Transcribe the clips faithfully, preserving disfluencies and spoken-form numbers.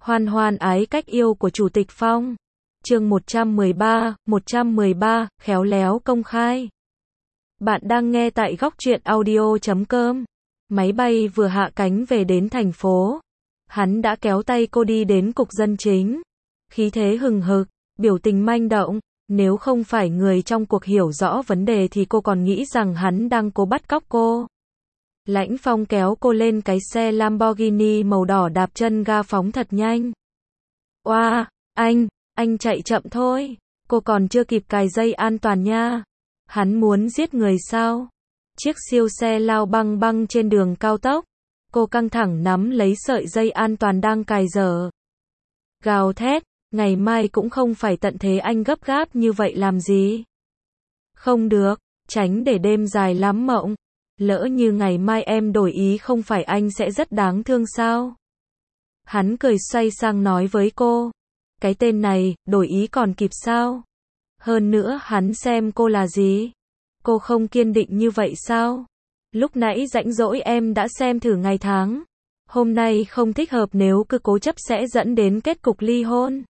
Hoan hoan ái cách yêu của Chủ tịch Phong. Chương một trăm mười ba, một trăm mười ba, khéo léo công khai. Bạn đang nghe tại góc truyện audio chấm com. Máy bay vừa hạ cánh về đến thành phố. Hắn đã kéo tay cô đi đến cục dân chính. Khí thế hừng hực, biểu tình manh động. Nếu không phải người trong cuộc hiểu rõ vấn đề thì cô còn nghĩ rằng hắn đang cố bắt cóc cô. Lãnh Phong kéo cô lên cái xe Lamborghini màu đỏ, đạp chân ga phóng thật nhanh. Oa, anh, anh chạy chậm thôi. Cô còn chưa kịp cài dây an toàn nha. Hắn muốn giết người sao? Chiếc siêu xe lao băng băng trên đường cao tốc. Cô căng thẳng nắm lấy sợi dây an toàn đang cài dở. Gào thét, ngày mai cũng không phải tận thế, anh gấp gáp như vậy làm gì? Không được, tránh để đêm dài lắm mộng. Lỡ như ngày mai em đổi ý không phải anh sẽ rất đáng thương sao? Hắn cười xoay sang nói với cô. Cái tên này, đổi ý còn kịp sao? Hơn nữa hắn xem cô là gì? Cô không kiên định như vậy sao? Lúc nãy rãnh rỗi em đã xem thử ngày tháng. Hôm nay không thích hợp, nếu cứ cố chấp sẽ dẫn đến kết cục ly hôn.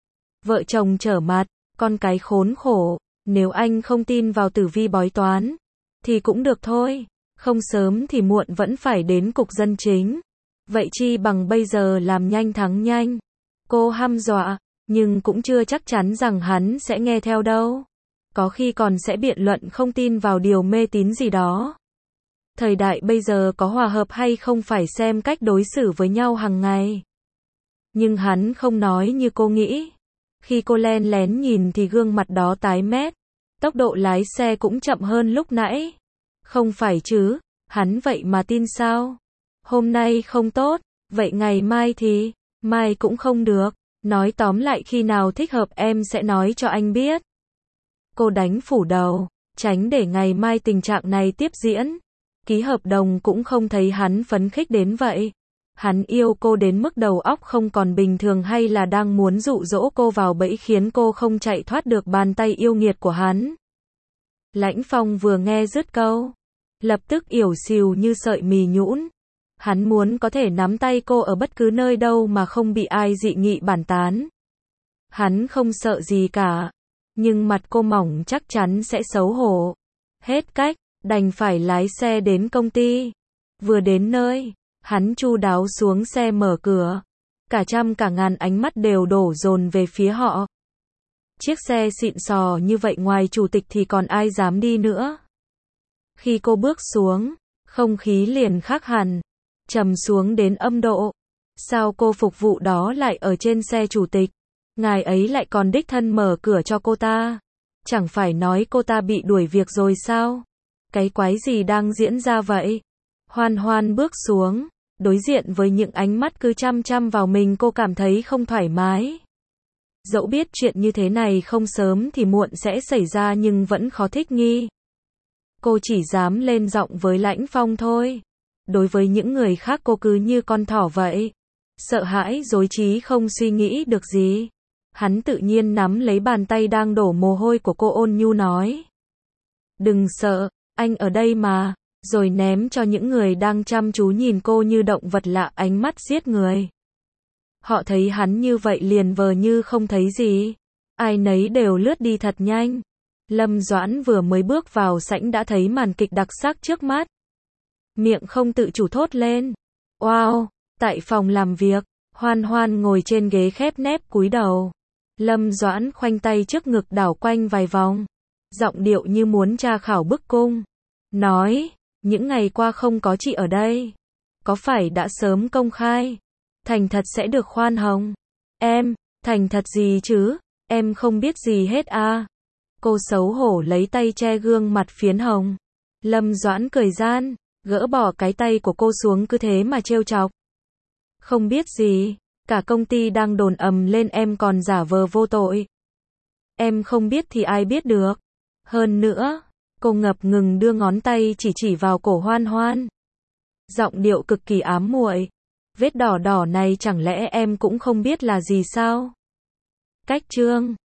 Vợ chồng trở mặt, con cái khốn khổ. Nếu anh không tin vào tử vi bói toán, thì cũng được thôi. Không sớm thì muộn vẫn phải đến cục dân chính. Vậy chi bằng bây giờ làm nhanh thắng nhanh. Cô hăm dọa, nhưng cũng chưa chắc chắn rằng hắn sẽ nghe theo đâu. Có khi còn sẽ biện luận không tin vào điều mê tín gì đó. Thời đại bây giờ có hòa hợp hay không phải xem cách đối xử với nhau hàng ngày. Nhưng hắn không nói như cô nghĩ. Khi cô len lén nhìn thì gương mặt đó tái mét. Tốc độ lái xe cũng chậm hơn lúc nãy. Không phải chứ, hắn vậy mà tin sao? Hôm nay không tốt, vậy ngày mai thì, mai cũng không được. Nói tóm lại khi nào thích hợp em sẽ nói cho anh biết. Cô đánh phủ đầu, tránh để ngày mai tình trạng này tiếp diễn. Ký hợp đồng cũng không thấy hắn phấn khích đến vậy. Hắn yêu cô đến mức đầu óc không còn bình thường, hay là đang muốn dụ dỗ cô vào bẫy khiến cô không chạy thoát được bàn tay yêu nghiệt của hắn? Lãnh Phong vừa nghe dứt câu, lập tức ỉu xìu như sợi mì nhũn. Hắn muốn có thể nắm tay cô ở bất cứ nơi đâu mà không bị ai dị nghị bản tán. Hắn không sợ gì cả, nhưng mặt cô mỏng chắc chắn sẽ xấu hổ. Hết cách, đành phải lái xe đến công ty. Vừa đến nơi, hắn chu đáo xuống xe mở cửa. Cả trăm cả ngàn ánh mắt đều đổ dồn về phía họ. Chiếc xe xịn sò như vậy ngoài chủ tịch thì còn ai dám đi nữa. Khi cô bước xuống, không khí liền khác hẳn, trầm xuống đến âm độ. Sao cô phục vụ đó lại ở trên xe chủ tịch? Ngài ấy lại còn đích thân mở cửa cho cô ta. Chẳng phải nói cô ta bị đuổi việc rồi sao? Cái quái gì đang diễn ra vậy? Hoan hoan bước xuống, đối diện với những ánh mắt cứ chăm chăm vào mình, cô cảm thấy không thoải mái. Dẫu biết chuyện như thế này không sớm thì muộn sẽ xảy ra nhưng vẫn khó thích nghi. Cô chỉ dám lên giọng với Lãnh Phong thôi. Đối với những người khác cô cứ như con thỏ vậy. Sợ hãi dối trí không suy nghĩ được gì. Hắn tự nhiên nắm lấy bàn tay đang đổ mồ hôi của cô, ôn nhu nói. Đừng sợ, anh ở đây mà. Rồi ném cho những người đang chăm chú nhìn cô như động vật lạ ánh mắt giết người. Họ thấy hắn như vậy liền vờ như không thấy gì. Ai nấy đều lướt đi thật nhanh. Lâm Doãn vừa mới bước vào sảnh đã thấy màn kịch đặc sắc trước mắt. Miệng không tự chủ thốt lên. Wow, tại phòng làm việc, Hoan Hoan ngồi trên ghế khép nép cúi đầu. Lâm Doãn khoanh tay trước ngực đảo quanh vài vòng. Giọng điệu như muốn tra khảo bức cung. Nói, những ngày qua không có chị ở đây. Có phải đã sớm công khai? Thành thật sẽ được khoan hồng. Em, thành thật gì chứ? Em không biết gì hết à? Cô xấu hổ lấy tay che gương mặt phiến hồng. Lâm Doãn cười gian, gỡ bỏ cái tay của cô xuống, cứ thế mà trêu chọc. Không biết gì, cả công ty đang đồn ầm lên em còn giả vờ vô tội. Em không biết thì ai biết được. Hơn nữa, cô ngập ngừng đưa ngón tay chỉ chỉ vào cổ Hoan Hoan. Giọng điệu cực kỳ ám muội. Vết đỏ đỏ này chẳng lẽ em cũng không biết là gì sao? Cách trương,